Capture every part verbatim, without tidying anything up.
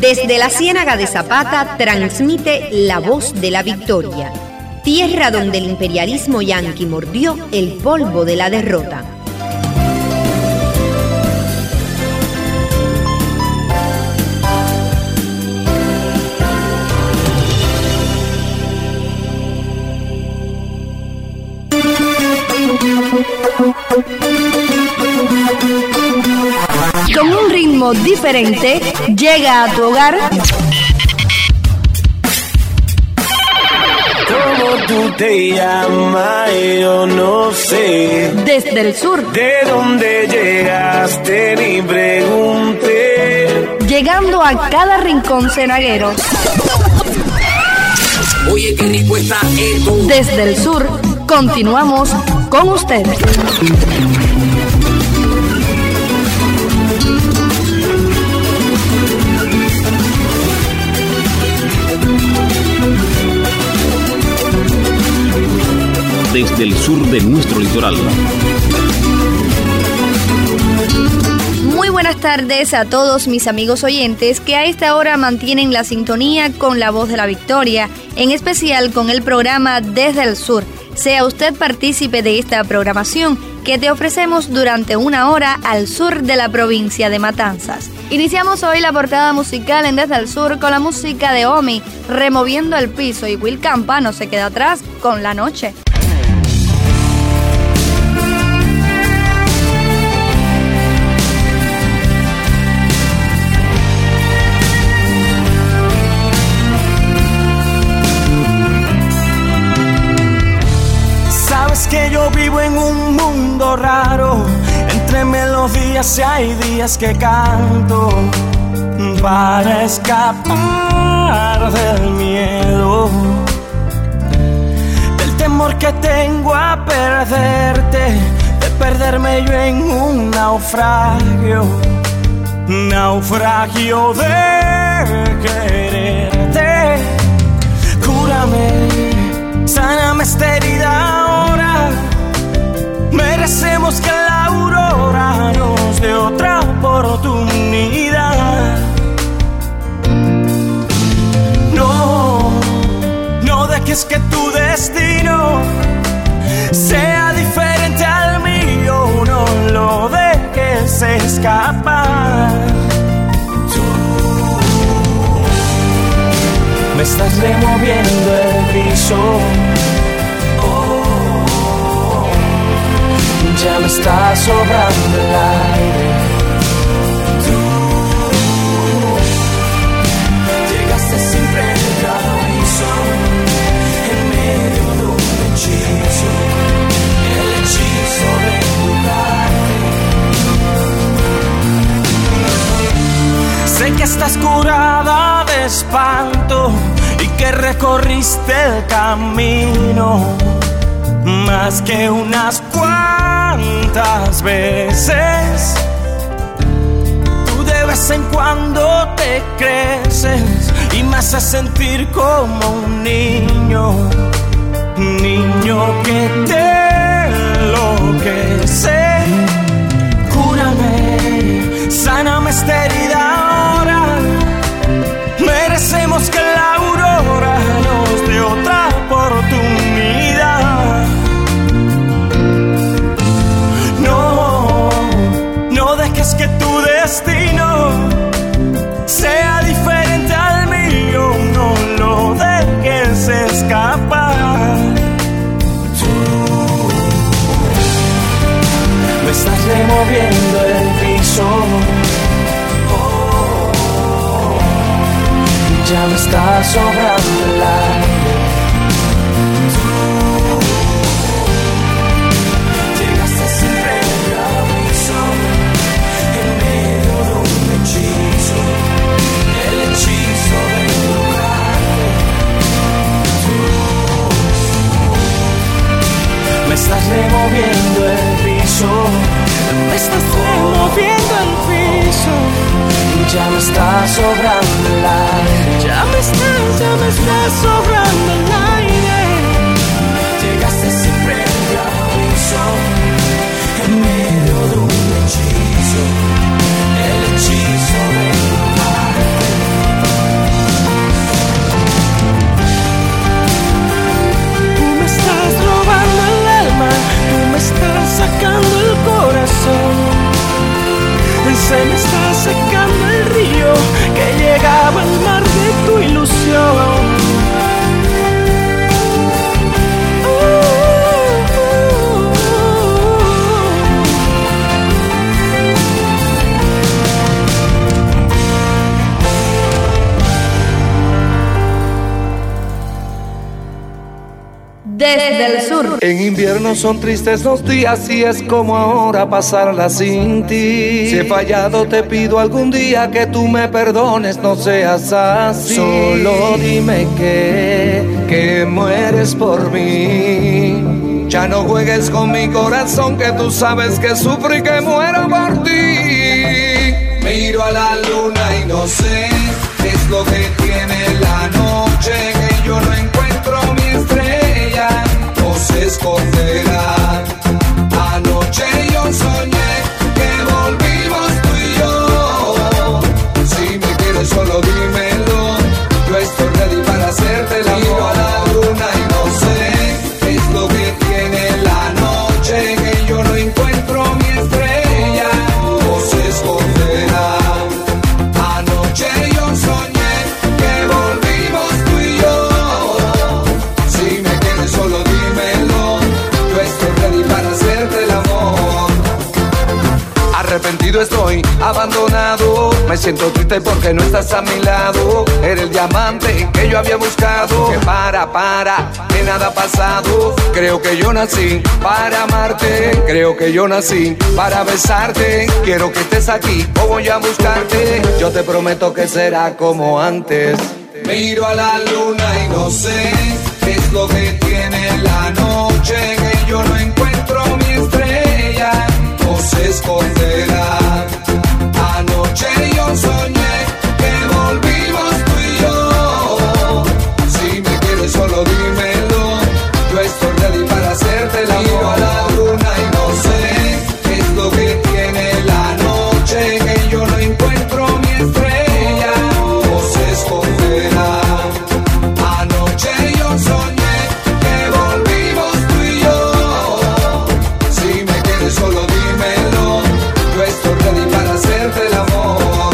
Desde la Ciénaga de Zapata transmite La Voz de la Victoria, tierra donde el imperialismo yanqui mordió el polvo de la derrota. Con un ritmo diferente, llega a tu hogar. ¿Cómo tú te llamas? Yo no sé. Desde el sur. ¿De dónde llegaste? Ni pregunté. Llegando a cada rincón cenaguero. Oye, qué rico está esto. Desde el sur, continuamos con ustedes. Desde el sur de nuestro litoral. Muy buenas tardes a todos mis amigos oyentes que a esta hora mantienen la sintonía con La Voz de la Victoria, en especial con el programa Desde el Sur. Sea usted partícipe de esta programación que te ofrecemos durante una hora al sur de la provincia de Matanzas. Iniciamos hoy la portada musical en Desde el Sur con la música de Omi, Removiendo el Piso, y Will Campa no se queda atrás con La Noche. Que yo vivo en un mundo raro, entre melodías y hay días que canto para escapar del miedo, del temor que tengo a perderte, de perderme yo en un naufragio, naufragio de quererte. Cúrame, sáname esta herida ahora. Merecemos que la aurora nos dé otra oportunidad. No, no dejes que tu destino sea diferente al mío. No lo dejes escapar. Tú me estás removiendo el piso. Ya me está sobrando el aire. Tú llegaste sin previo aviso, en medio de un hechizo, el hechizo de jugarte. Sé que estás curada de espanto y que recorriste el camino más que unas cuantas veces. Tú de vez en cuando te creces y me haces sentir como un niño, niño que te enloquece. Cúrame, sáname esta herida ahora. Merecemos que la aurora nos dé otra oportunidad. No dejes que tu destino sea diferente al mío. No lo dejes escapar. Tú me estás removiendo el piso. Oh, ya me está sobrando el aire. Me estás removiendo el piso, me estás removiendo el piso. Ya me está sobrando el aire. Ya me está, ya me está sobrando el aire. Llegaste sin previo aviso, en medio de un hechizo, el hechizo de jugarte En invierno son tristes los días y es como ahora pasarla sin ti. Si he fallado te pido algún día que tú me perdones, no seas así. Solo dime que, que mueres por mí. Ya no juegues con mi corazón, que tú sabes que sufro y que muero por ti. Miro a la luna y no sé qué es lo que tiene la noche, que yo no encuentro mi estrella, no se esconderá. Anoche yo soñé que volvimos tú y yo. Si me quieres solo dímelo, yo estoy ready para hacerte el amor. Miro a la luna y no sé qué es lo que tiene la noche, que yo no encuentro mi estrella, no se esconderá. Anoche yo soñé que volvimos tú y yo. Si me quieres solo dímelo, yo estoy ready para hacerte el amor. Arrepentido estoy, abandonado, me siento triste porque no estás a mi lado. Eres el diamante que yo había buscado. Que para, para, que nada ha pasado. Creo que yo nací para amarte, creo que yo nací para besarte. Quiero que estés aquí o voy a buscarte. Yo te prometo que será como antes. Miro a la luna y no sé qué es lo que tiene la noche, que yo no encuentro mi estrella, no se esconderá. Anoche yo soñé que volvimos tú y yo. Si me quieres solo dímelo, yo estoy ready para hacerte el amor. Miro a la luna y no sé qué es lo que tiene la noche, que yo no encuentro mi estrella, no se esconderá. Anoche yo soñé que volvimos tú y yo. Si me quieres solo dímelo, yo estoy ready para hacerte el amor.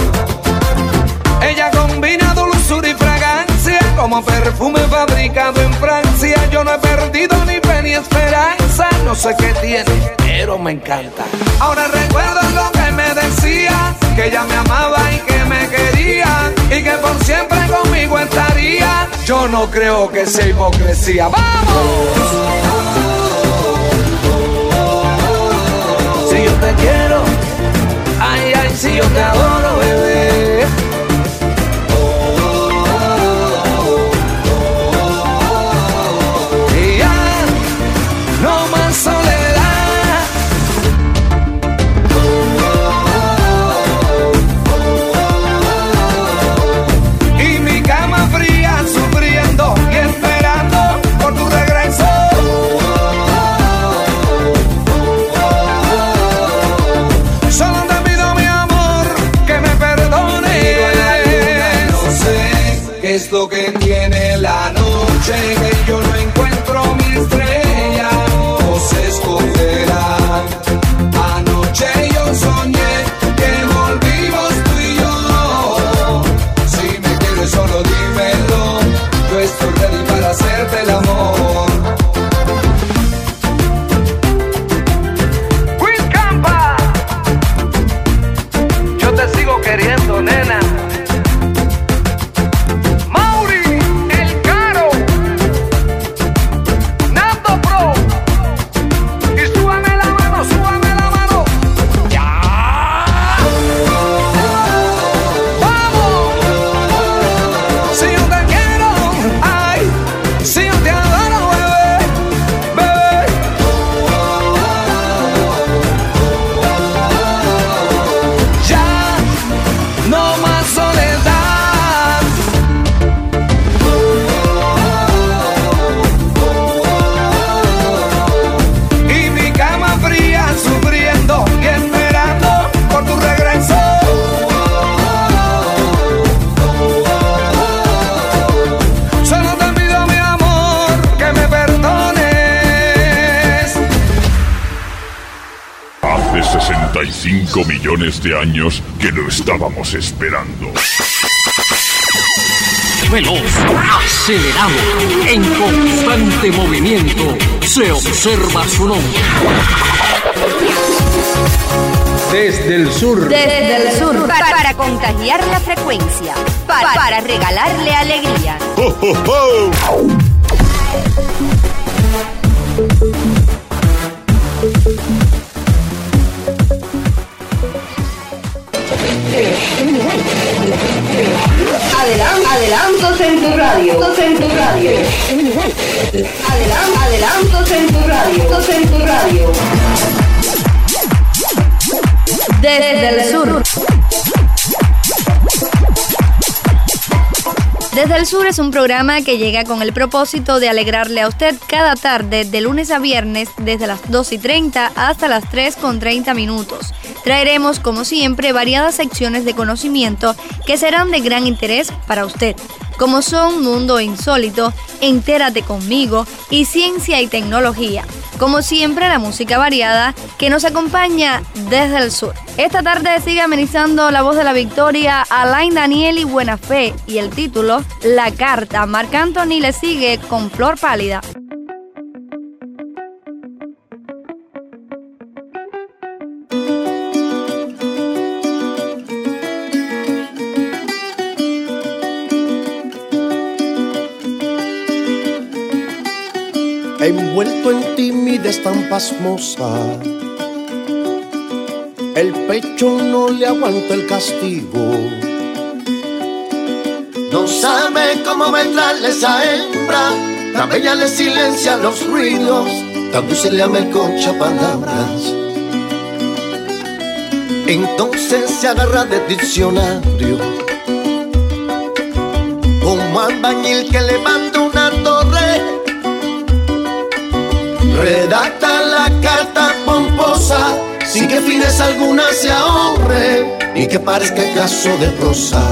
Ella combina dulzura y fragancia como perfume fabricado en Francia. Yo no he perdido ni fe ni esperanza, no sé qué tiene, pero me encanta. Ahora recuerdo lo que me decía, que ella me amaba y que me quería, y que por siempre conmigo estaría. Yo no creo que sea hipocresía. ¡Vamos! Si yo te quiero, ay, ay, si yo te adoro, bebé. Y ya, no más soledad. Y mi cama fría, sufriendo y esperando por tu regreso. Solo te pido, mi amor, que me perdones. No sé qué es lo que tiene la noche, que yo no encuentro mi estrella, no se esconderá. Anoche yo soñé que volvimos tú y yo. Si me quieres solo dímelo, yo estoy ready para hacerte el amor. Queen Campa, yo te sigo queriendo, nena. Mauri, El Caro, Nando Pro. Y súbame la mano, súbame la mano. ¡Ya! ¡Vamos! Si yo te quiero, ay, si yo te adoro, bebé, bebé. Ya, no más soledad. Y mi cama fría, sufriendo y esperando por tu regreso. Solo te pido, mi amor, que me perdones. Hace sesenta y cinco millones de años que lo estábamos esperando. Veloz, acelerado, en constante movimiento, se observa su nombre. Desde el sur. Desde el sur. Para, para contagiar la frecuencia. Para, para regalarle alegría. ¡Oh, oh, oh! Adelantos, adelantos en tu radio, adelantos en tu radio. Desde el sur. Desde el Sur es un programa que llega con el propósito de alegrarle a usted cada tarde de lunes a viernes desde las dos y treinta hasta las tres con treinta minutos. Traeremos como siempre variadas secciones de conocimiento que serán de gran interés para usted, como son Mundo Insólito, Entérate Conmigo y Ciencia y Tecnología. Como siempre, la música variada que nos acompaña desde el sur. Esta tarde sigue amenizando la voz de la victoria Alain Daniel y Buena Fe, y el título, La Carta. Marc Anthony le sigue con Flor Pálida. Envuelto en timidez tan pasmosa, el pecho no le aguanta el castigo. No sabe cómo vendrle esa hembra, tan bella le silencia los ruidos, tan dulce le amelcocha palabras. Entonces se agarra del diccionario, como albañil que levanta una torre. Redacta la carta pomposa, sin que fines alguna se ahorre, ni que parezca caso de prosa,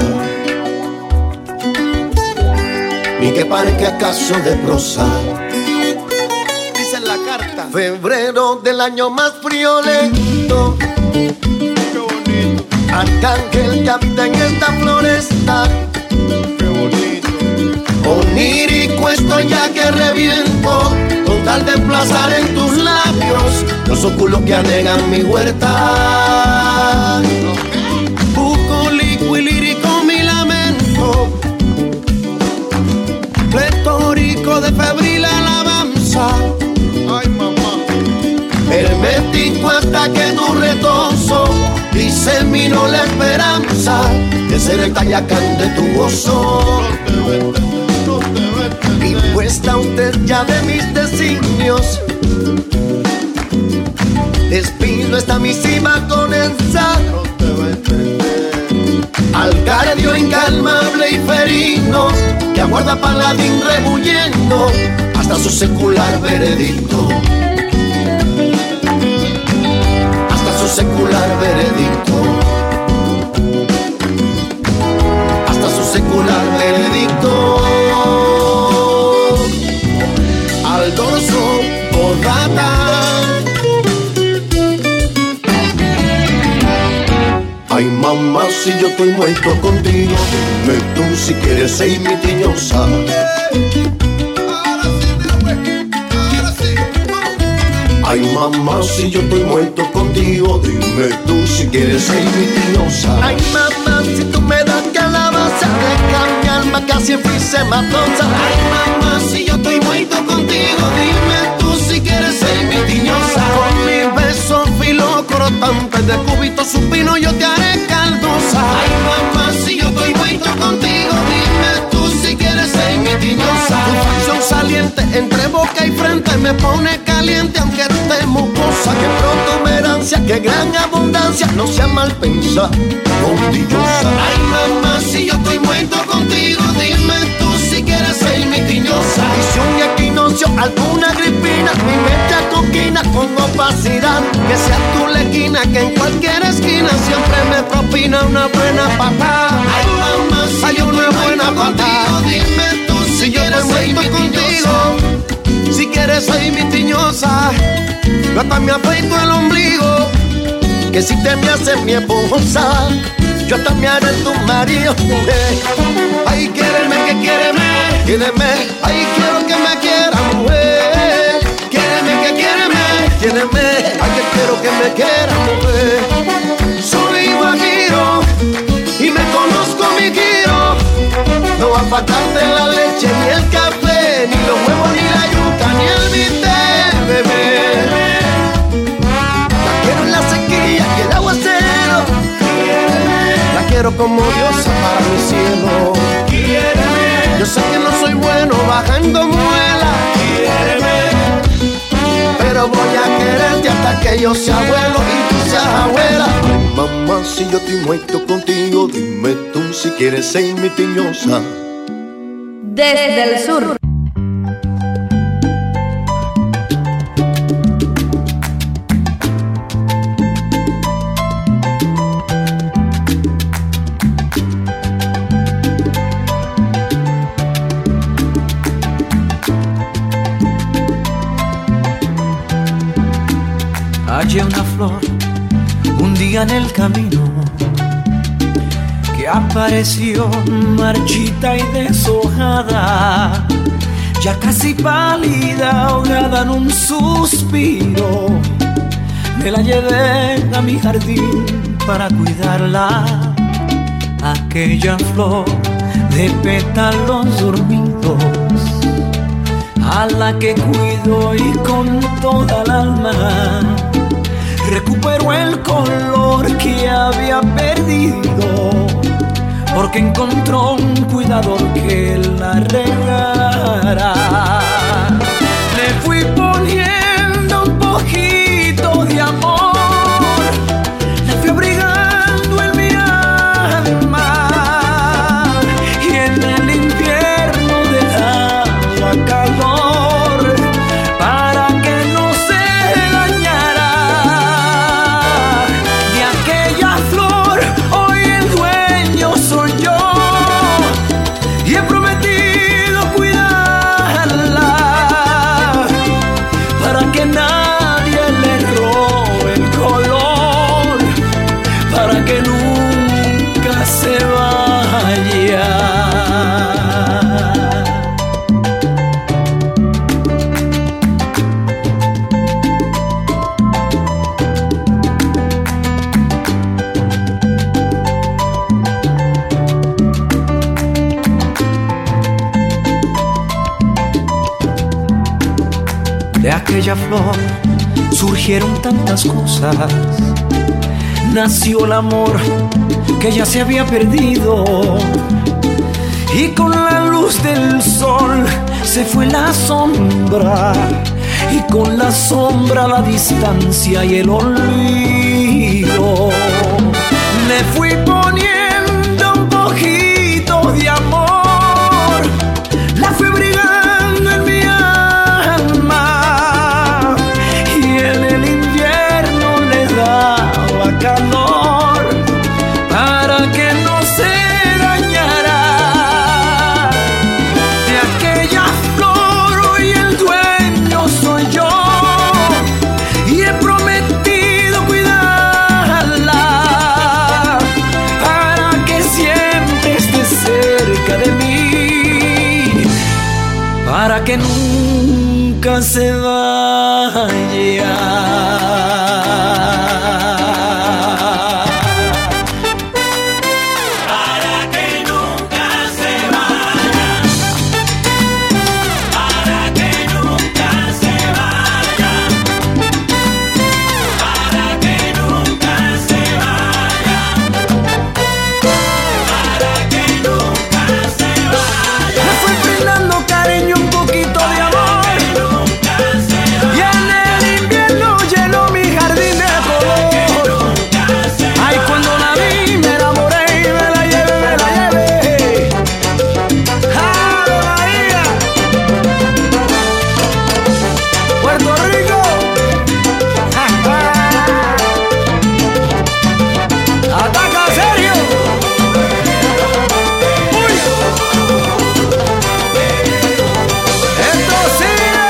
ni que parezca caso de prosa. Dice la carta: febrero del año más friolento, qué bonito. Arcángel que habita en esta floresta, qué bonito. Onírico estoy ya que reviento, con tal de emplazar en tus labios los óculos que anegan mi huerta. Bucólico y lírico mi lamento, retórico de febril alabanza. Ay, mamá. Hermético hasta que tu retozo diseminó la esperanza de ser el Tayacán de tu gozo. Y puesta usted ya de mis designios, despido esta misiva con ensar al cardio incalmable y ferino que aguarda paladín rebuyendo hasta su secular veredicto, hasta su secular veredicto, hasta su secular veredicto. Al dorso bordada. Ay, mamá, si yo estoy muerto contigo, dime tú si quieres ser mi tiñosa. Ay, mamá, si yo estoy muerto contigo, dime tú si quieres ser mi tiñosa. Ay, mamá, si tú me das calabaza, deja mi alma casi en fisematosa. Ay, mamá, si yo estoy muerto contigo, dime tú si quieres ser mi tiñosa. Con mis besos filo cortantes de cúbito supino yo te haré caldosa. Ay, mamá, si yo estoy muerto contigo, dime tú si quieres ser mi tiñosa. Tu facción saliente entre boca y frente me pone caliente aunque esté mucosa. Que protuberancia, que gran abundancia, no sea mal pensada, condillosa. Ay, mamá, si yo estoy muerto contigo, dime tú si quieres ser mi tiñosa. Y si un equinoccio, alguna gripina, mi mente acoquina con opacidad, que sea tu lequina, que en cualquier esquina siempre me propina una buena patada. Ay, mamá, si hay una buena patada, dime tú si, si quieres ser mi contigo, si quieres ser mi tiñosa. Yo hasta me afeito el ombligo, que si te me haces mi esposa, yo hasta me haré tu marido. Mujer, ay, quiéreme, que quiéreme, quiéreme, ay, quiero que me quiera, mujer. Quiéreme, que quiéreme, quiéreme, ay, que quiero que me quiera, mujer. Soy guajiro y me conozco mi giro, no va a faltarte la leche, ni el café, ni los huevos, ni la yuca, ni el bistec, bebé. La quiero en la sequía y el aguacero, la quiero como diosa para mi cielo. Yo sé que no soy bueno bajando muela, yo sea abuelo y tú seas abuela. Ay, mamá, si yo estoy muerto contigo, dime tú si quieres ser mi tiñosa. Desde el sur. Hallé una flor un día en el camino que apareció marchita y deshojada, ya casi pálida, ahogada en un suspiro. Me la llevé a mi jardín para cuidarla, aquella flor de pétalos dormidos, a la que cuido y con toda el alma recuperó el color que había perdido, porque encontró un cuidador que la regara. Le fui poniendo un poquito de amor, la fui abrigando en mi alma, y en el invierno le daba calor para que no se dañara. De aquella flor hoy el dueño soy yo, y he prometido cuidarla para que nadie le robe el color, para que nunca se vaya. De aquella flor surgieron tantas cosas, nació el amor que ya se había perdido, y con la luz del sol se fue la sombra, y con la sombra la distancia y el olvido. Le fui poniendo un poquito de amor, la fui brigando en mi alma, y en el invierno le daba calor para que no se dañara. De aquella flor hoy el dueño soy yo, y he prometido cuidarla para que siempre esté cerca de mí, para que nunca se vaya. Para que nunca se vaya, para que nunca se vaya, para que nunca se vaya, para que nunca se vaya. Le fui brindando cariño, un poquito de amor, y en el invierno llenó mi jardín de color. Ay, cuando la vi me enamoré y me la llevé, me la llevé. ¡Jalo Bahía! Puerto Rico. ¡Ataca, Sergio! ¡Uy! ¡Esto sigue!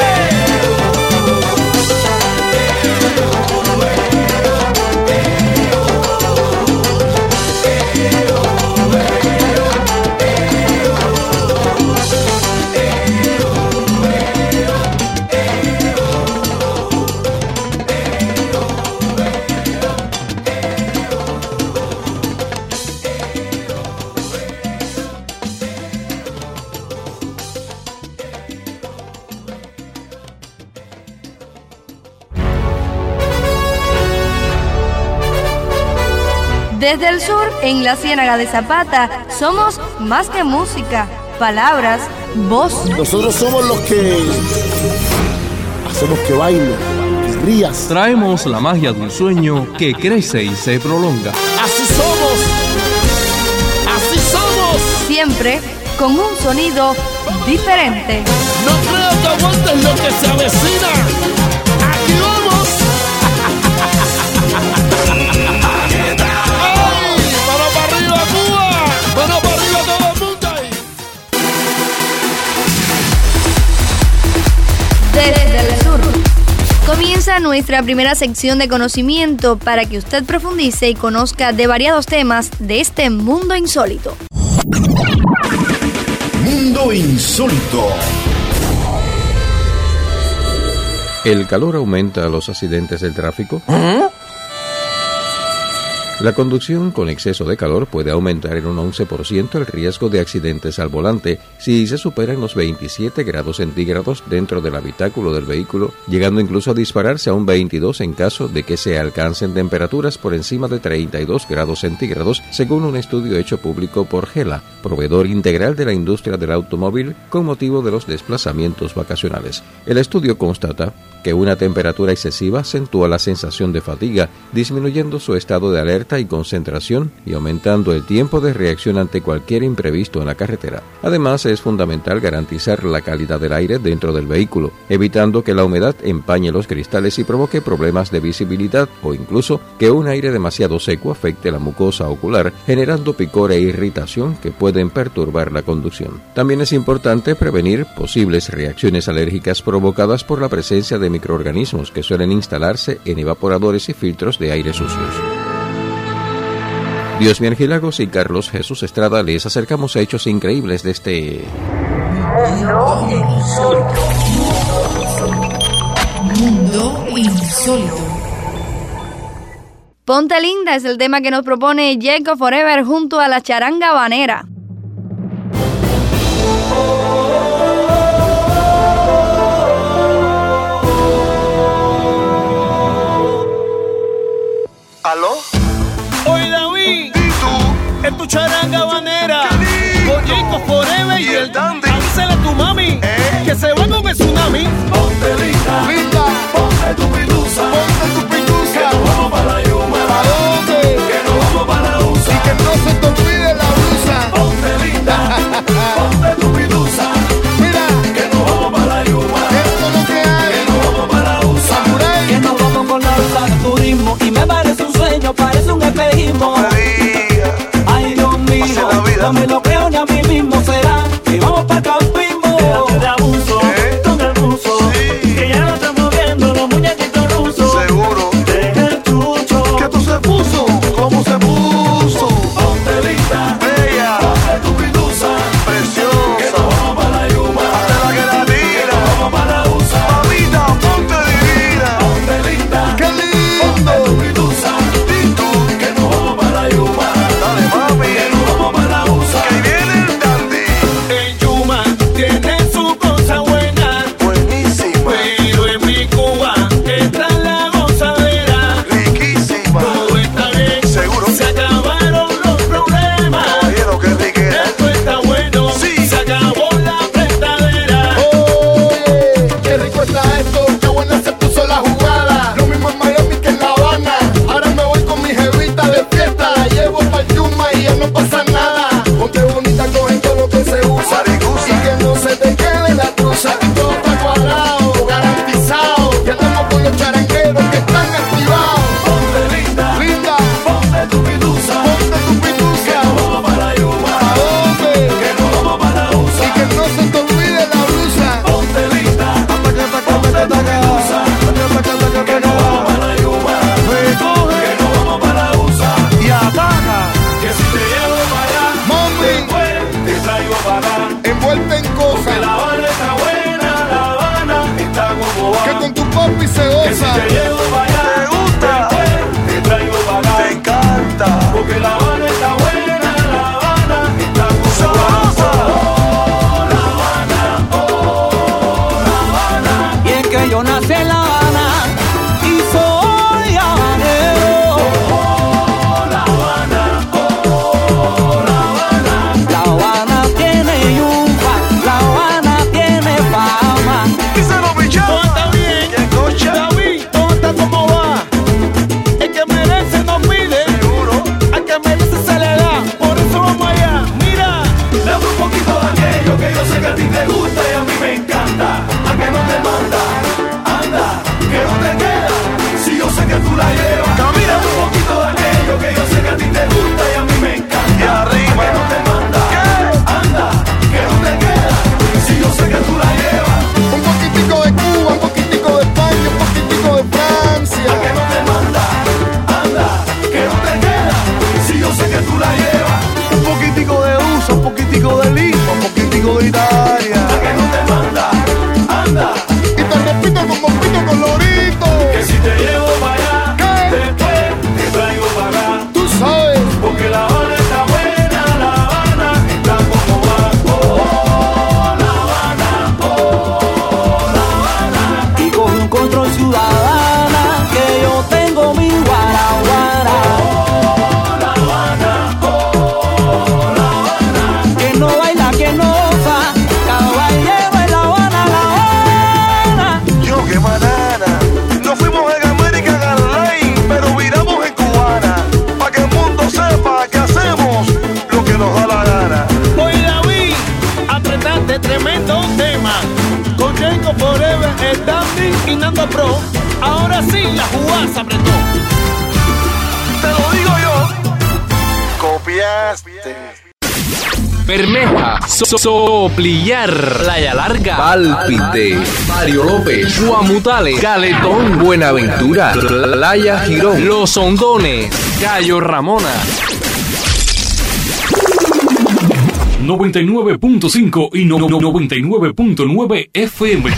Desde el sur, en la Ciénaga de Zapata, somos más que música, palabras, voz. Nosotros somos los que hacemos que baile, rías. Traemos la magia de un sueño que crece y se prolonga. Así somos, así somos. Siempre con un sonido diferente. No creo que aguantes lo que se avecina. Aquí vamos. ¡Ay! ¡Mano para arriba, Cuba! ¡Mano para arriba todo el mundo ahí! Desde el sur comienza nuestra primera sección de conocimiento para que usted profundice y conozca de variados temas de este mundo insólito. Mundo insólito. ¿El calor aumenta los accidentes del tráfico? ¿Ah? La conducción con exceso de calor puede aumentar en un once por ciento el riesgo de accidentes al volante si se superan los veintisiete grados centígrados dentro del habitáculo del vehículo, llegando incluso a dispararse a un veintidós en caso de que se alcancen temperaturas por encima de treinta y dos grados centígrados, según un estudio hecho público por Gela, proveedor integral de la industria del automóvil, con motivo de los desplazamientos vacacionales. El estudio constata que una temperatura excesiva acentúa la sensación de fatiga, disminuyendo su estado de alerta y concentración y aumentando el tiempo de reacción ante cualquier imprevisto en la carretera. Además, es fundamental garantizar la calidad del aire dentro del vehículo, evitando que la humedad empañe los cristales y provoque problemas de visibilidad o incluso que un aire demasiado seco afecte la mucosa ocular, generando picor e irritación que pueden perturbar la conducción. También es importante prevenir posibles reacciones alérgicas provocadas por la presencia de microorganismos que suelen instalarse en evaporadores y filtros de aire sucios. Dios Miergilagos y Carlos Jesús Estrada les acercamos a hechos increíbles de este Mundo Insólito. Mundo Insólito. Ponte linda es el tema que nos propone Jacob Forever junto a la charanga habanera. ¿Aló? Oye, David, ¿y tú? Es tu charanga habanera con Jacob Forever y, y el Dandy. Avísale a tu mami, ¿eh? Que se va con el tsunami. Ponte linda, linda, ponte tu pilusa, ponte tu pilusa, que nos vamos para la Yuma. ¿Para dónde? Que nos vamos para la U S A. Y que no se te olvide la blusa. Ponte linda, ponte tu pilusa, mira, que nos vamos para la Yuma. Esto es lo que hay, que nos vamos para la U S A. Samurai. Que nos vamos con la U S A de turismo y me parece un sueño, parece un espejismo. Ay, Dios mío, no me lo creo ni a mí mismo, será que vamos para campismo. Déjate de abuso, ¿eh? Con el buzo, sí. Que ya no estamos viendo los muñequitos rojos. más apretó. Te lo digo yo. Copiaste. Bermeja, so- Soplillar, Playa Larga, Pálpite, Mario López, Guamutales, Caletón, Buenaventura, Playa Girón, Los Hondones, Cayo Ramona. noventa y nueve punto cinco y no- no- noventa y nueve punto nueve F M.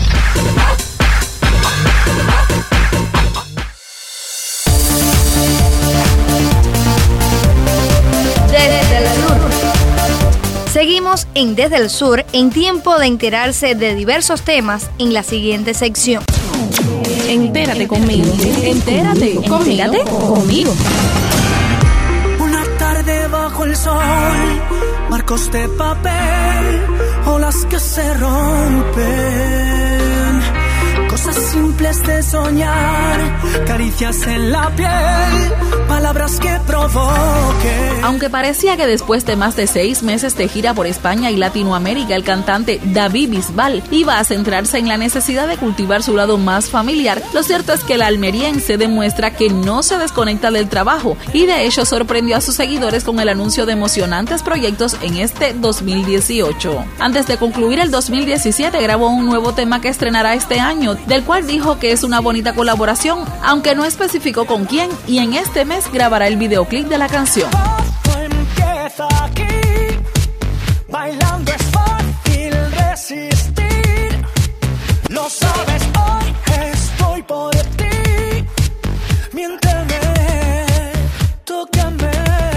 Desde el sur. Seguimos en Desde el Sur en tiempo de enterarse de diversos temas en la siguiente sección. Entérate conmigo. Entérate. Entérate conmigo. Una tarde bajo el sol, marcos de papel, olas que se rompen, cosas simples de soñar, caricias en la piel, palabras que provoquen. Aunque parecía que después de más de seis meses de gira por España y Latinoamérica, el cantante David Bisbal iba a centrarse en la necesidad de cultivar su lado más familiar, lo cierto es que el almeriense demuestra que no se desconecta del trabajo y de hecho sorprendió a sus seguidores con el anuncio de emocionantes proyectos en este dos mil dieciocho. Antes de concluir el dos mil diecisiete grabó un nuevo tema que estrenará este año, del cual dijo que es una bonita colaboración, aunque no especificó con quién, y en este mes grabará el videoclip de la canción. Empieza aquí, bailando es fácil resistir, lo sabes, hoy estoy por ti, miénteme, tócame,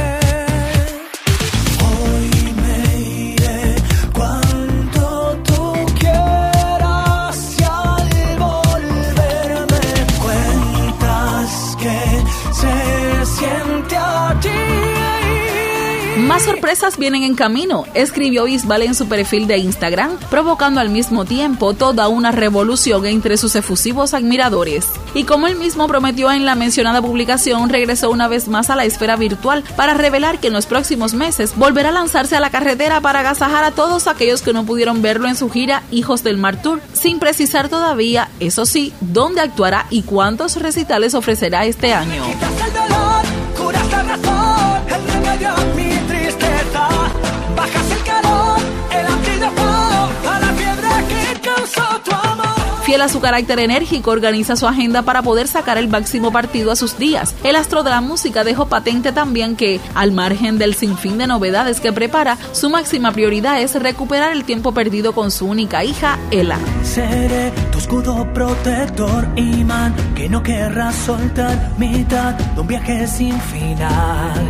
hoy me iré cuando tú quieras y al volver me cuentas que se siente allí. Más sorpresas vienen en camino, escribió Bisbal en su perfil de Instagram, provocando al mismo tiempo toda una revolución entre sus efusivos admiradores. Y como él mismo prometió en la mencionada publicación, regresó una vez más a la esfera virtual para revelar que en los próximos meses volverá a lanzarse a la carretera para agasajar a todos aquellos que no pudieron verlo en su gira Hijos del Mar Tour, sin precisar todavía, eso sí, dónde actuará y cuántos recitales ofrecerá este año. El dolor, curas la razón, el remedio a mi tristeza, bajas el calor, el antídoto a la fiebre que causó tu amor. Fiel a su carácter enérgico, organiza su agenda para poder sacar el máximo partido a sus días. El astro de la música dejó patente también que, al margen del sinfín de novedades que prepara, su máxima prioridad es recuperar el tiempo perdido con su única hija, Ela. Seré tu escudo protector, imán, que no querrás soltar, mitad de un viaje sin final.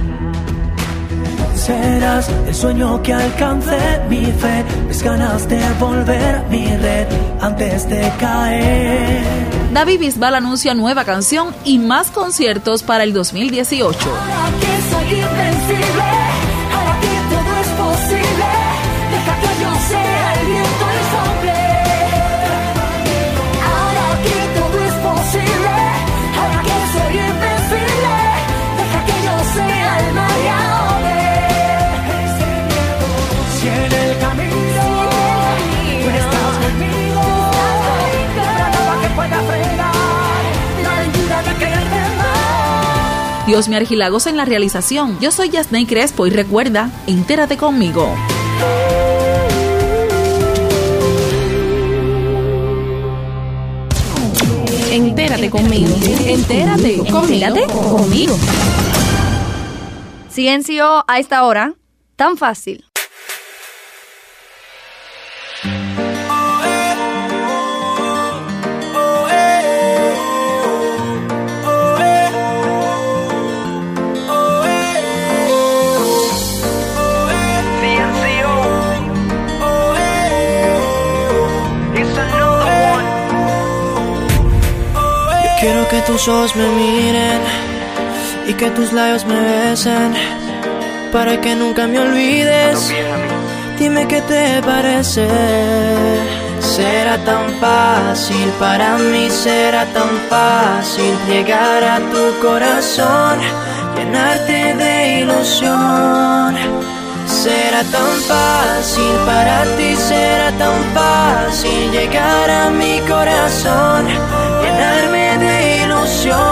Serás el sueño que alcance mi fe, mis ganas de volver mi red antes de caer. David Bisbal anuncia nueva canción y más conciertos para el dos mil dieciocho. Ahora que soy invencible, ahora que todo es posible, deja que yo sea el viento y sople. Ahora que todo es posible, ahora que soy invencible, deja que yo sea el mar y ahora. Si en el camino tú estás conmigo, no habrá nada que pueda frenar la aventura de quererte más. Diosmi Argilagos en la realización. Yo soy Yasney Crespo y recuerda, entérate conmigo. Entérate conmigo. Entérate. Entérate conmigo. Ciencio a esta hora, tan fácil. Quiero que tus ojos me miren y que tus labios me besen, para que nunca me olvides. Dime qué te parece. Será tan fácil para mí, será tan fácil llegar a tu corazón, llenarte de ilusión. Será tan fácil para ti, será tan fácil llegar a mi corazón, llenarme de ilusión.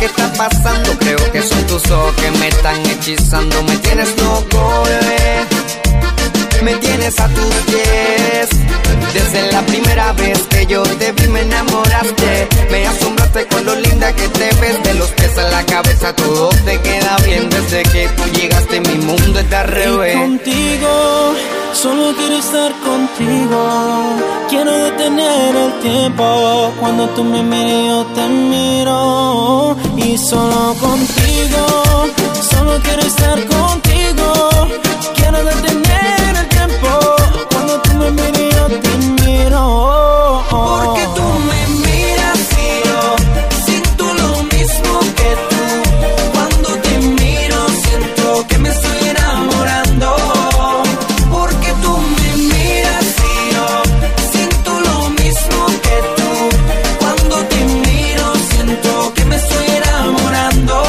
qué está pasando. Creo que son tus ojos que me están hechizando. Me tienes loco, bebé, me tienes a tus pies. Desde la primera vez que yo te vi me enamoraste. Me asombraste con lo linda que te ves. De los pies a la cabeza todo te queda bien. Desde que tú llegaste mi mundo está al revés. Y contigo, solo quiero estar contigo. Quiero detener el tiempo. Cuando tú me miras yo te miro. Y solo contigo, solo quiero estar contigo. Quiero detener el tiempo. Cuando tú me miras yo te miro. Porque tú me miras y yo siento lo mismo que tú. Cuando te miro siento que me estoy enamorando. Porque tú me miras y yo siento lo mismo que tú. Cuando te miro siento que me estoy enamorando.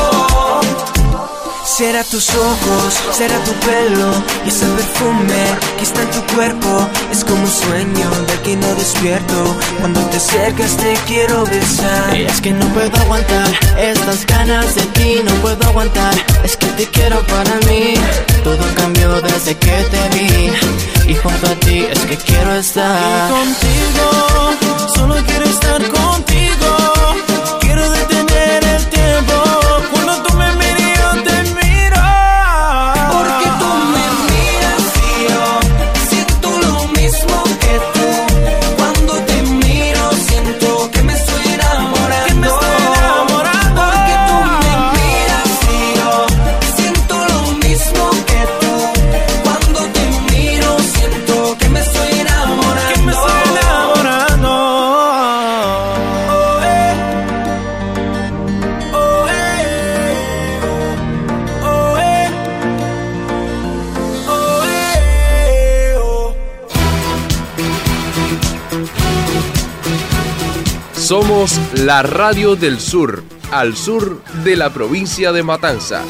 Será tus ojos, será tu pelo y ese perfume que está en tu cuerpo. Es como un sueño del que no despierto. Cuando te acercas te quiero besar. Es que no puedo aguantar estas ganas de ti, no puedo aguantar. Es que te quiero para mí. Todo cambió desde que te vi y junto a ti es que quiero estar. Y contigo, solo quiero estar contigo. Quiero detener el tiempo. Cuando tú me miras yo te miro. Porque tú me miras y yo siento lo mismo que tú. Cuando te miro siento que me estoy enamorando. Que me estoy enamorando. Porque tú me miras y yo siento lo mismo que tú. Cuando te miro siento que me estoy enamorando. Que me estoy enamorando. Oh, eh. Oh, eh. Oh, eh. Oh, eh. Oh. Somos la radio del sur, al sur de la provincia de Matanzas.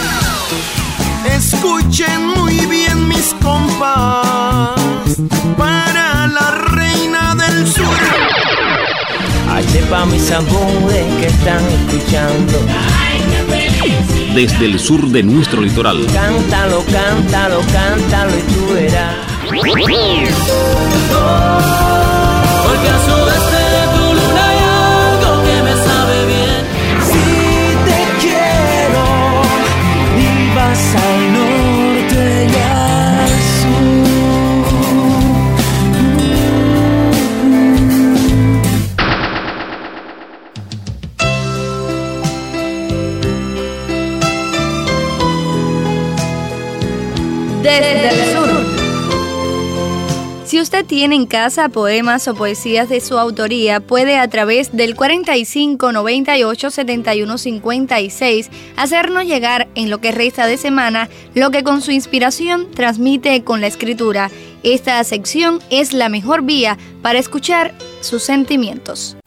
Escuchen muy bien mis compas, para la reina del sur. Ay, pa' mis amores que están escuchando. Desde el sur de nuestro litoral. Cántalo, cántalo, cántalo y tú verás. Porque a sudeste de tu luna hay algo que me sabe bien. Si te quiero y vas al norte y al Desde el sur. Si usted tiene en casa poemas o poesías de su autoría, puede a través del cuarenta y cinco noventa y ocho setenta y uno cincuenta y seis hacernos llegar en lo que resta de semana lo que con su inspiración transmite con la escritura. Esta sección es la mejor vía para escuchar sus sentimientos.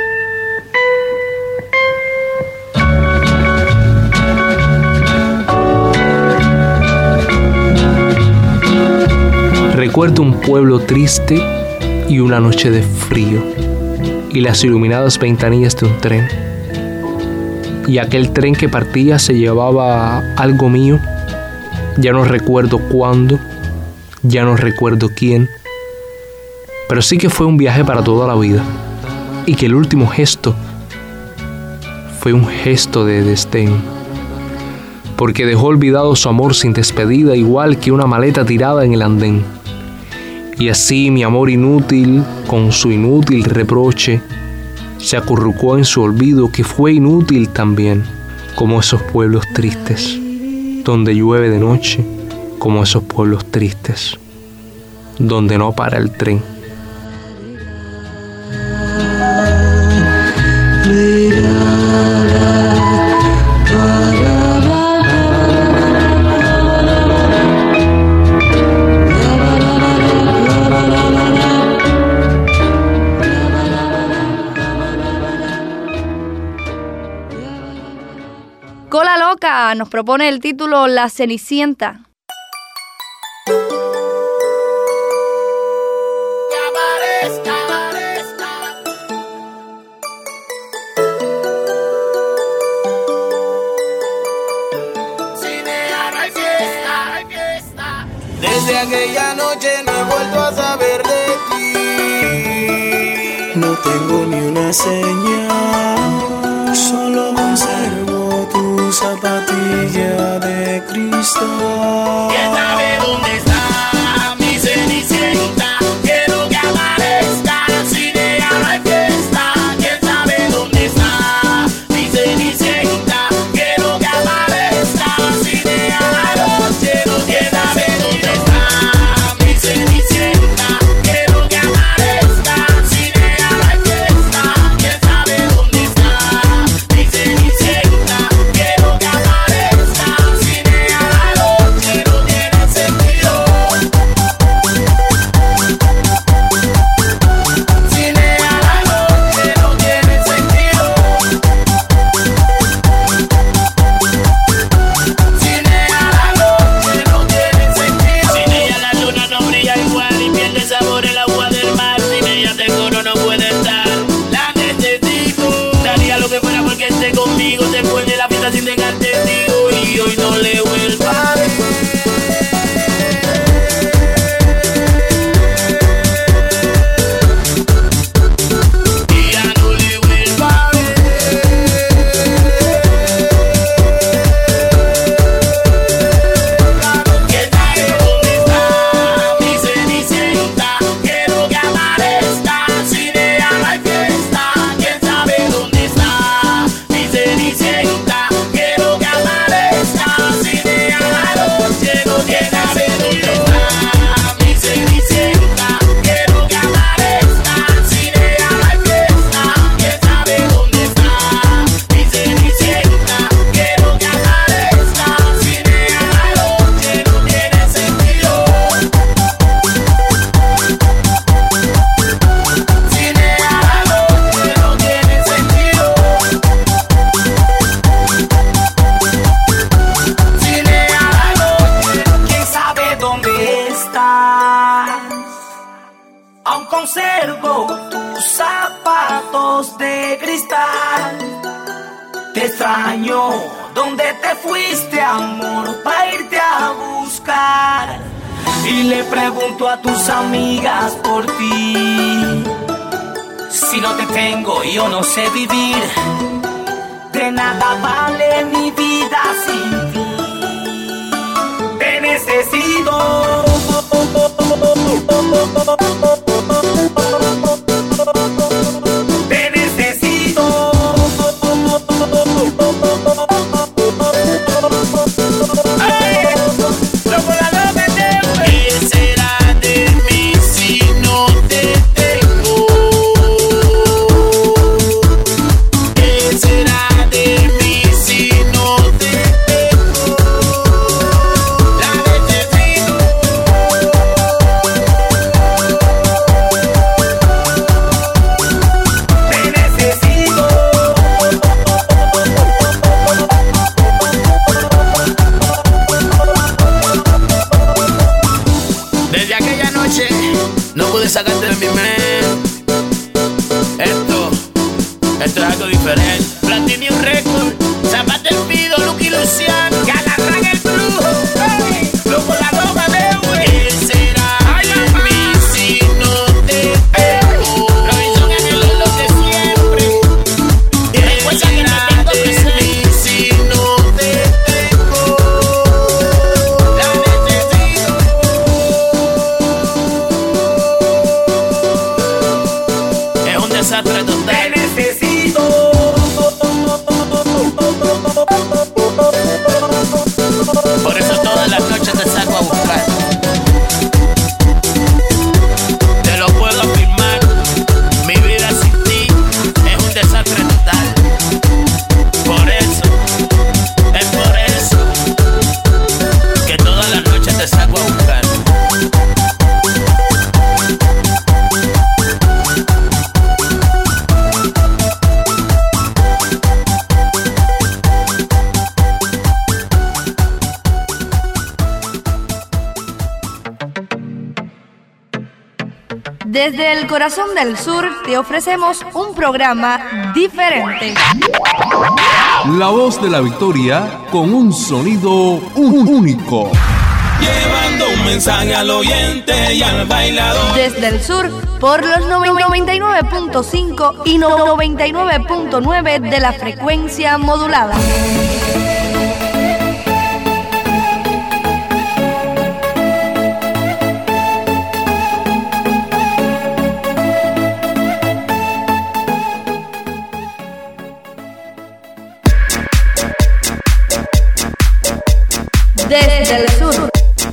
Recuerdo un pueblo triste y una noche de frío y las iluminadas ventanillas de un tren. Y aquel tren que partía se llevaba algo mío. Ya no recuerdo cuándo, ya no recuerdo quién, pero sí que fue un viaje para toda la vida y que el último gesto fue un gesto de desdén, porque dejó olvidado su amor sin despedida, igual que una maleta tirada en el andén. Y así mi amor inútil, con su inútil reproche, se acurrucó en su olvido, que fue inútil también, como esos pueblos tristes, donde llueve de noche, como esos pueblos tristes, donde no para el tren. Cola Loca nos propone el título La Cenicienta. Desde aquella noche no he vuelto a saber de ti. No tengo ni una señal, solo conservo tu zapatilla de cristal. ¿Quién sabe dónde está mi cenicienta? Quiero que amanezca, sin ella no hay fiesta. ¿Quién sabe dónde está mi cenicienta? Quiero que amanezca, sin ella la noche no tiene. Sin dejar testigo y hoy no le vuelva a ver. Y ya no le vuelva a ver. ¿Quién sabe dónde está mi cenicienta? Quiero que amanezca, sin ella no hay fiesta. ¿Quién sabe dónde está mi cenicienta? Aún conservo tus zapatos de cristal. Te extraño, ¿dónde te fuiste, amor, para irte a buscar? Y le pregunto a tus amigas por ti. Si no te tengo, yo no sé vivir. De nada vale mi vida sin ti. Te necesito. Te necesito. Ay, loco, la loca te fue. ¿Qué será de mí si no te tengo? ¿Qué será de mí si no te tengo? La necesito. No pude sacarte de mi mente. Esto, esto es algo diferente. Platinum Record, Zapata el Pido, Lucky Luciano, Galarrán el Brujo, hey, loco la loca de güey. ¿Qué será de mí si no te pego? Robinson en el lo de siempre. ¿Qué será de mí si no te pego? La necesito. Desastre total. Te necesito. Por eso todas las noches te salgo a buscar. Te lo puedo afirmar. Mi vida sin ti es un desastre total. Por eso, es por eso que todas las noches te salgo a buscar. Desde el corazón del sur te ofrecemos un programa diferente. La voz de la victoria con un sonido único. Llevándome mensaje al oyente y al bailador. Desde el sur, por los noventa y nueve punto cinco y noventa y nueve punto nueve de la frecuencia modulada. Desde el sur.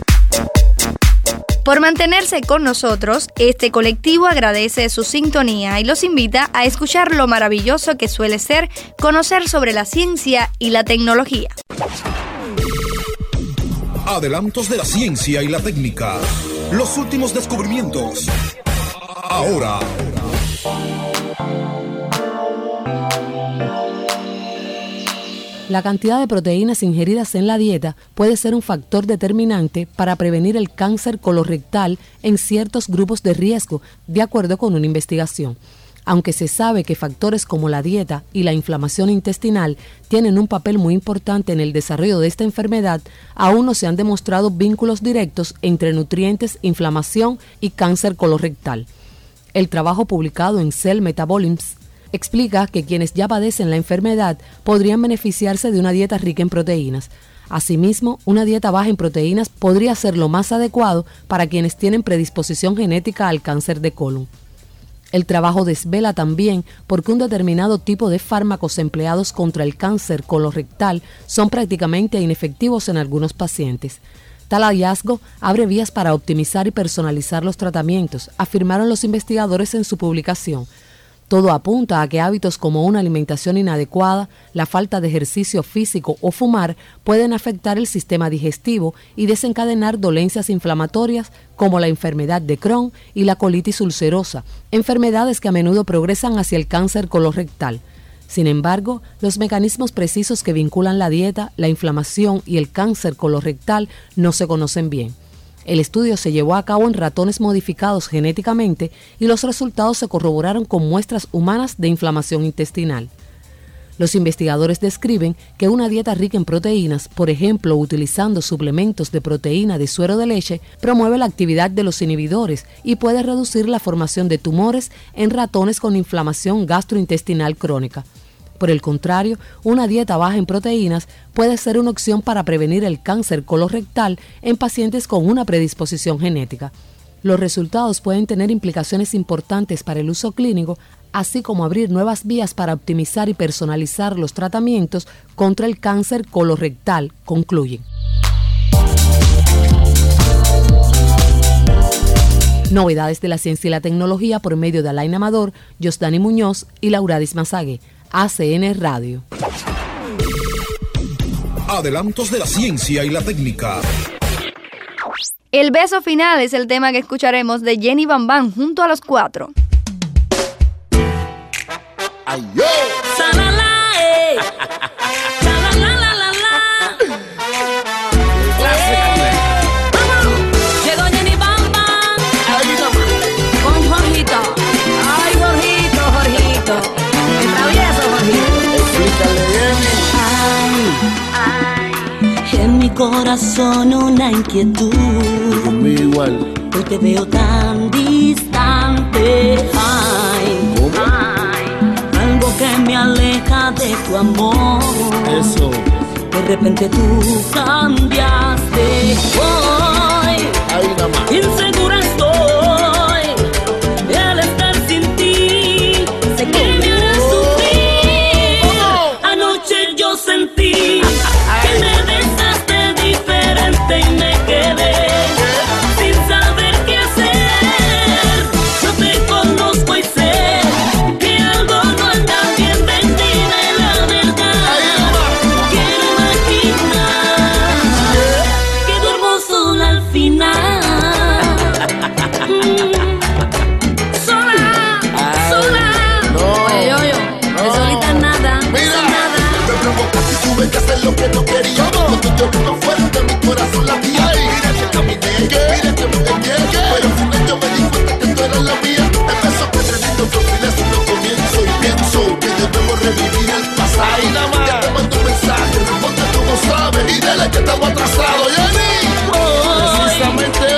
Por mantenerse con nosotros, este colectivo agradece su sintonía y los invita a escuchar lo maravilloso que suele ser conocer sobre la ciencia y la tecnología. Adelantos de la ciencia y la técnica. Los últimos descubrimientos. Ahora. La cantidad de proteínas ingeridas en la dieta puede ser un factor determinante para prevenir el cáncer colorectal en ciertos grupos de riesgo, de acuerdo con una investigación. Aunque se sabe que factores como la dieta y la inflamación intestinal tienen un papel muy importante en el desarrollo de esta enfermedad, aún no se han demostrado vínculos directos entre nutrientes, inflamación y cáncer colorectal. El trabajo publicado en Cell Metabolism explica que quienes ya padecen la enfermedad podrían beneficiarse de una dieta rica en proteínas. Asimismo, una dieta baja en proteínas podría ser lo más adecuado para quienes tienen predisposición genética al cáncer de colon. El trabajo desvela también por qué un determinado tipo de fármacos empleados contra el cáncer colorectal son prácticamente inefectivos en algunos pacientes. Tal hallazgo abre vías para optimizar y personalizar los tratamientos, afirmaron los investigadores en su publicación. Todo apunta a que hábitos como una alimentación inadecuada, la falta de ejercicio físico o fumar pueden afectar el sistema digestivo y desencadenar dolencias inflamatorias como la enfermedad de Crohn y la colitis ulcerosa, enfermedades que a menudo progresan hacia el cáncer colorectal. Sin embargo, los mecanismos precisos que vinculan la dieta, la inflamación y el cáncer colorectal no se conocen bien. El estudio se llevó a cabo en ratones modificados genéticamente y los resultados se corroboraron con muestras humanas de inflamación intestinal. Los investigadores describen que una dieta rica en proteínas, por ejemplo utilizando suplementos de proteína de suero de leche, promueve la actividad de los inhibidores y puede reducir la formación de tumores en ratones con inflamación gastrointestinal crónica. Por el contrario, una dieta baja en proteínas puede ser una opción para prevenir el cáncer colorectal en pacientes con una predisposición genética. Los resultados pueden tener implicaciones importantes para el uso clínico, así como abrir nuevas vías para optimizar y personalizar los tratamientos contra el cáncer colorectal, concluyen. Novedades de la ciencia y la tecnología por medio de Alain Amador, Josdani Muñoz y Lauradis Mazague. A C N Radio. Adelantos de la ciencia y la técnica. El beso final es el tema que escucharemos de Jenny Bambam junto a los cuatro. Ay, yo. Llegó Jenny Bambam con Jorgito. Ay, Jorgito, Jorgito. Ay, en mi corazón una inquietud. Conmigo igual. Hoy te veo tan distante. Ay, ay, algo que me aleja de tu amor. Eso. De repente tú cambiaste. Hoy, ahí nada más. Insegura estoy. Al estar sin ti, sé que me harás sufrir. Anoche yo sentí que me besaste diferente y me quedé sin saber qué hacer. Yo te conozco y sé que algo no anda bien. Ven, dime la verdad. Quiero imaginar que duermo sola al final. Sola, sola. No, Oye, yo, yo, no. de solita nada. Mira, nada. te provocaste y tuve que hacer lo que no quería. Cuando yo no fuera de mi corazón latía. Mira que caminé, mira que me engañé. Pero al final yo me di cuenta que tú eras la mía. Empezó con tremendo fines y no comienzo. Y pienso que debemos revivir el pasado. Ahí nada más. Ya te mando un mensaje, responde tú no sabes. Y dile que estamos atrasados, Jenny. Precisamente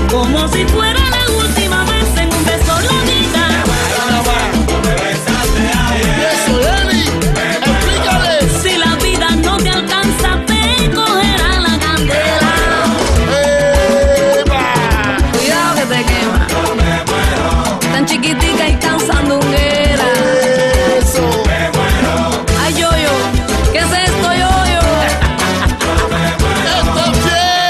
como si fuera la última vez en un beso la vida. Me besaste ayer. Eso, Eli, explícale. Si la vida no te alcanza, te cogerá la candela. ¡Eva! Cuidado que te quema. Tan chiquitica y tan sandunguera. Eso. Ay, yo, yo, ¿qué es esto, yo, yo? ¡Esto es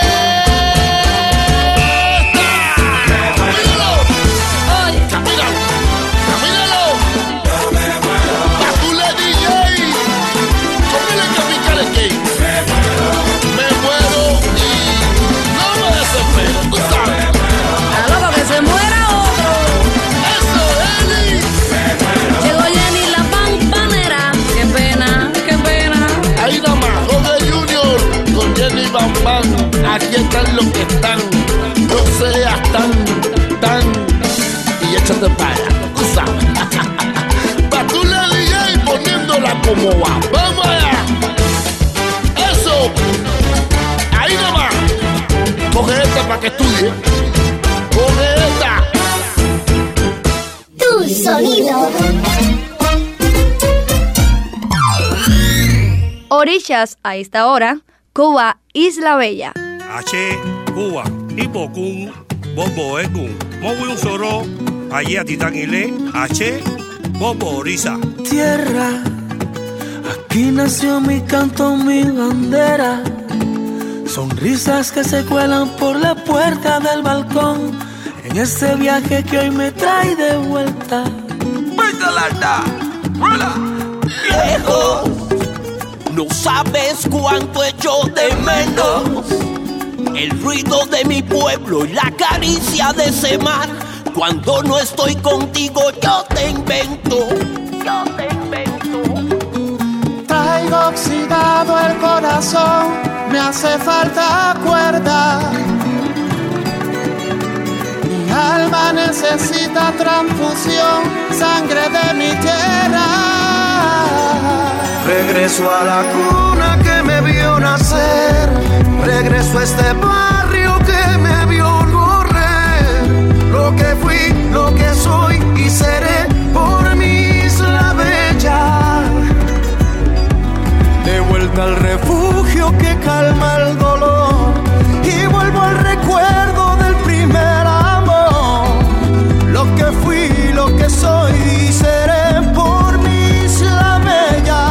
fiesta! ¡Míralo! Oye, ¡Míralo! ¡Míralo! ¡Patule D J! ¡Cómele que picar el gay! Me muero y no me desespero, tú sabes. a loco que se muera otro. ¡Eso, Eli! Llegó Jenny la pampanera. Qué pena, qué pena. Ahí nada más, Jorge Junior con Jenny Bam Bam. Aquí están los que están. No seas tan, tan. Y échate para allá, tú sabes. Patule D J poniéndola como va. ¡Vamos allá! ¡Eso! Ahí nada más. Coge esta para que estudie. Coge esta. Tu sonido. Orillas a esta hora, Cuba, Isla Bella. H, Cuba, Hipocún, Bobo Ecún, Mowi un soro, allí a Titanile, H, Bobo Orisa. Tierra, aquí nació mi canto, mi bandera. Sonrisas que se cuelan por la puerta del balcón. En este viaje que hoy me trae de vuelta. Lejos, no sabes cuánto echo de menos el ruido de mi pueblo y la caricia de ese mar. Cuando no estoy contigo yo te invento, yo te invento. Traigo oxidado el corazón, me hace falta cuerda. Mi alma necesita transfusión, sangre de mi tierra. Regreso a la cuna que me vio nacer, regreso a este barrio que me vio correr. Lo que fui, lo que soy y seré por mi Isla Bella. De vuelta al refugio que calma el dolor y vuelvo al recuerdo del primer amor. Lo que fui, lo que soy y seré por mi Isla Bella.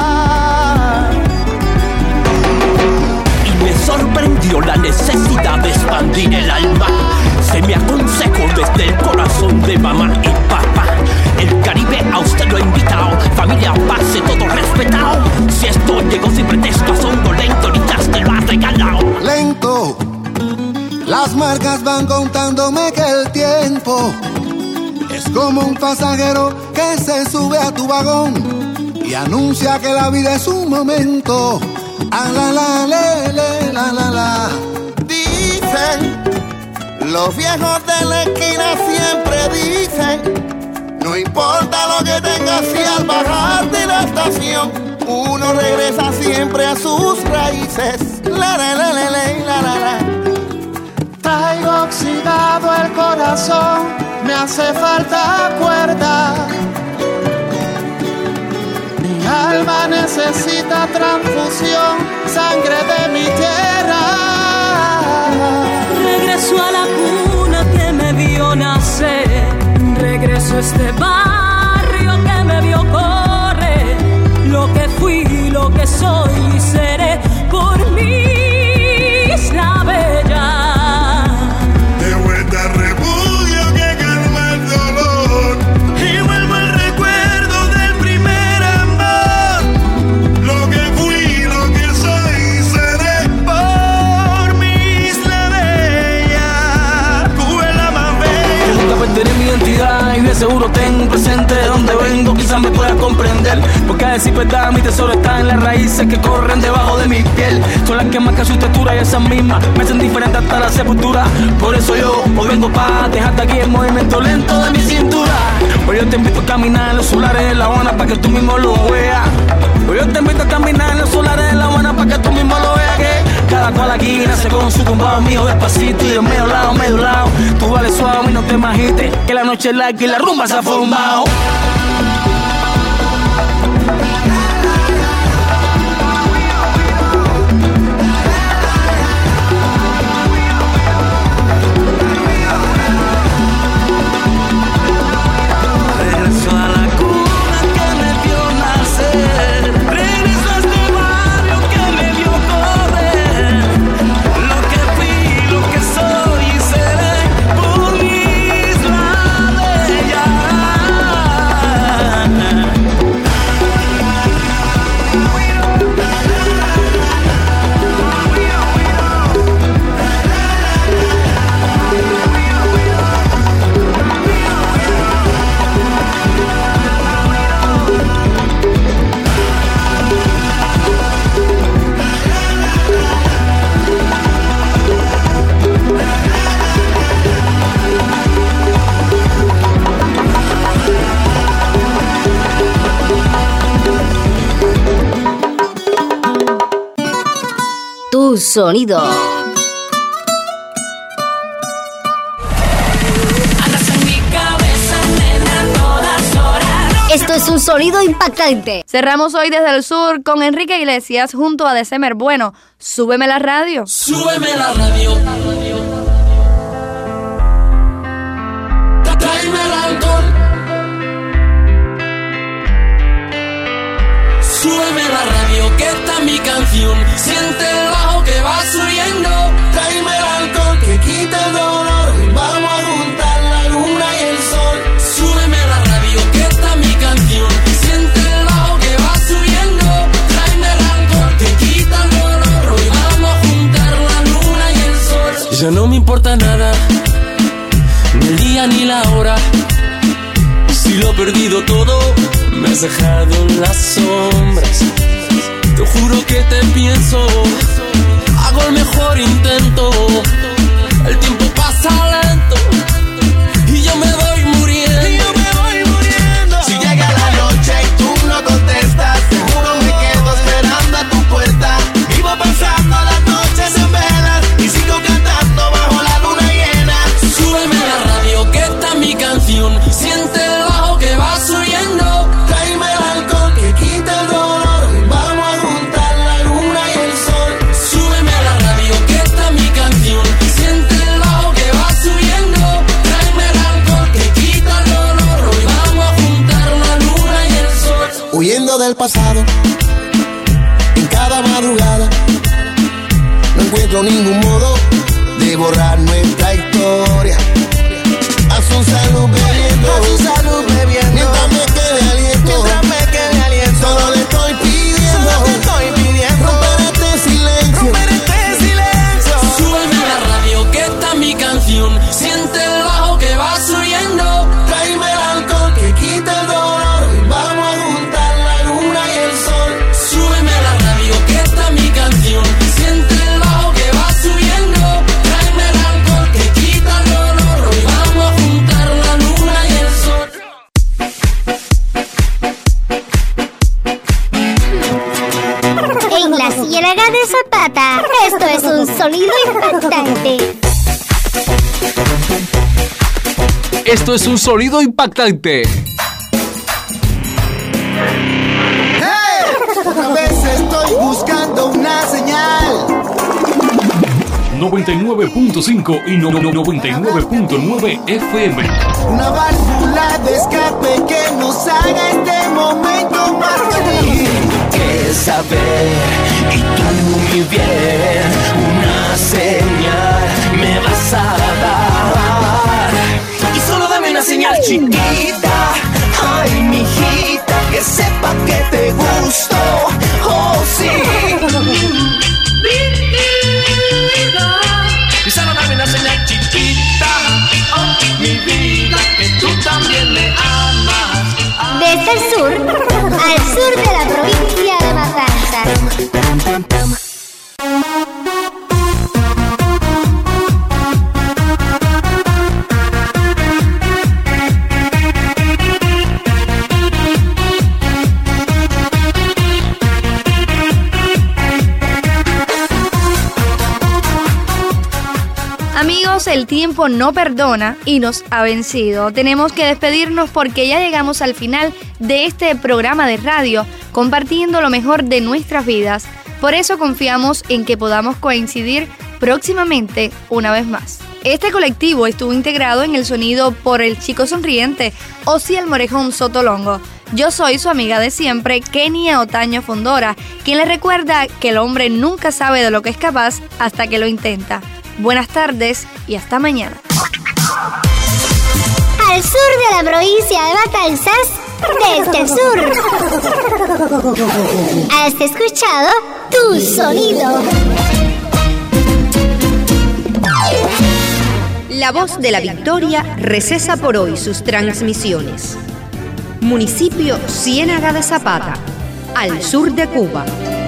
Y me sorprendió la necesidad de expandir el alma. Se me aconsejó desde el corazón de mamá y papá. El Caribe a usted lo ha invitado, familia, pase, todo respetado. Si esto llegó sin pretexto, son lento, ni te lo has regalado. Lento, las marcas van contándome que el tiempo es como un pasajero que se sube a tu vagón y anuncia que la vida es un momento. Ah, la, la, le, le, la, la, la. Dicen, los viejos de la esquina siempre dicen, no importa lo que tengas si al bajar de la estación uno regresa siempre a sus raíces. La, la, la, la, la, la, la, la. Traigo oxidado el corazón, me hace falta cuerda. Mi alma necesita transfusión, sangre de mi tierra. Regreso a la cuna que me vio nacer, regreso a este barrio que me vio correr. Lo que fui, lo que soy y seré por mi Isla Bella. De vuelta al refugio que calma el dolor y vuelvo al recuerdo del primer amor. Lo que fui, lo que soy y seré por mi Isla Bella. Cuba es la más bella. Nunca perderé mi identidad y de seguro tengo un presente de donde vengo, quizás me pueda comprender. Porque a decir verdad, mi tesoro está en las raíces que corren debajo de mi piel. Son las que marcan su textura y esas mismas me hacen diferente hasta la sepultura. Por eso yo hoy vengo pa' dejarte aquí el movimiento lento de mi cintura. Hoy yo te invito a caminar en los solares de La Habana para que tú mismo lo veas. Hoy yo te invito a caminar en los solares de La Habana para que tú mismo lo veas. Que cada cual aquí nace con su compás mío despacito y de medio lado, medio lado. agite, que la noche es larga y la rumba se ha formado. Tu sonido. Esto es un sonido impactante. Cerramos hoy desde el sur con Enrique Iglesias junto a December Bueno. Súbeme la radio. Súbeme la radio. Tráeme el alcohol. Súbeme la radio, que esta es mi canción. Siente el bajo que va subiendo. Tráeme el alcohol que quita el dolor. Vamos a juntar la luna y el sol. Súbeme la radio, que esta es mi canción. Siente el bajo que va subiendo. Tráeme el alcohol que quita el dolor. Hoy vamos a juntar la luna y el sol. Ya no me importa nada, ni el día ni la hora. Si lo he perdido todo, me has dejado en las sombras. Te juro que te pienso, hago el mejor intento. El tiempo pasa lento y yo me voy muriendo. Y yo me voy muriendo. Si llega la noche y tú no contestas, seguro me quedo esperando a tu puerta. Vivo pasando las noches en velas y sigo cantando bajo la luna llena. Súbeme la radio, que esta es mi canción. Siente el bajo que va subiendo. Tráeme el alcohol que quita el dolor. Vamos a juntar la luna y el sol. Súbeme la radio, que esta es mi canción. Siente el bajo que va subiendo. Tráeme el alcohol que quita el dolor. Hoy vamos a juntar la luna y el sol. Huyendo del pasado, en cada madrugada, no encuentro ningún modo de borrar nuestra historia. Haz un salud bebiendo, haz un salud bebiendo, mientras me quede aliento, mientras me quede aliento. Solo le estoy pidiendo, solo le estoy pidiendo, romper este silencio, romper este silencio. Súbeme la radio, que esta es mi canción. Siente el bajo que va subiendo. Tráeme el alcohol que quita el dolor. Vamos a juntar la luna y el sol. Súbeme la radio, que esta es mi canción. Siente el bajo que va subiendo. Tráeme el alcohol que quita el dolor. Hoy vamos a juntar la luna y el sol. En la Ciénaga de Zapata, esto es un sonido impactante. Esto es un sonido impactante. ¡Hey! Otra vez estoy buscando una señal. noventa y nueve punto cinco y no, no, no, noventa y nueve punto nueve F M. Una válvula de escape que nos haga este momento más feliz. Que saber y tú mi bien, una señal me vas a dar. Y solo dame una señal chiquita, ay mijita, que sepa que te gusto, oh sí. Y solo dame una señal chiquita, oh mi vida, que tú también me amas. Desde el sur, al sur de la provincia de Matanzas. Amigos, el tiempo no perdona y nos ha vencido. Tenemos que despedirnos porque ya llegamos al final de este programa de radio, compartiendo lo mejor de nuestras vidas. Por eso confiamos en que podamos coincidir próximamente una vez más. Este colectivo estuvo integrado en el sonido por el chico sonriente Osiel Morejón Sotolongo. Yo soy su amiga de siempre, Kenia Otaño Fondora, quien le recuerda que el hombre nunca sabe de lo que es capaz hasta que lo intenta. Buenas tardes y hasta mañana. Al sur de la provincia de Matanzas, desde el sur. Has escuchado Tu Sonido. La Voz de la Victoria recesa por hoy sus transmisiones. Municipio Ciénaga de Zapata, al sur de Cuba.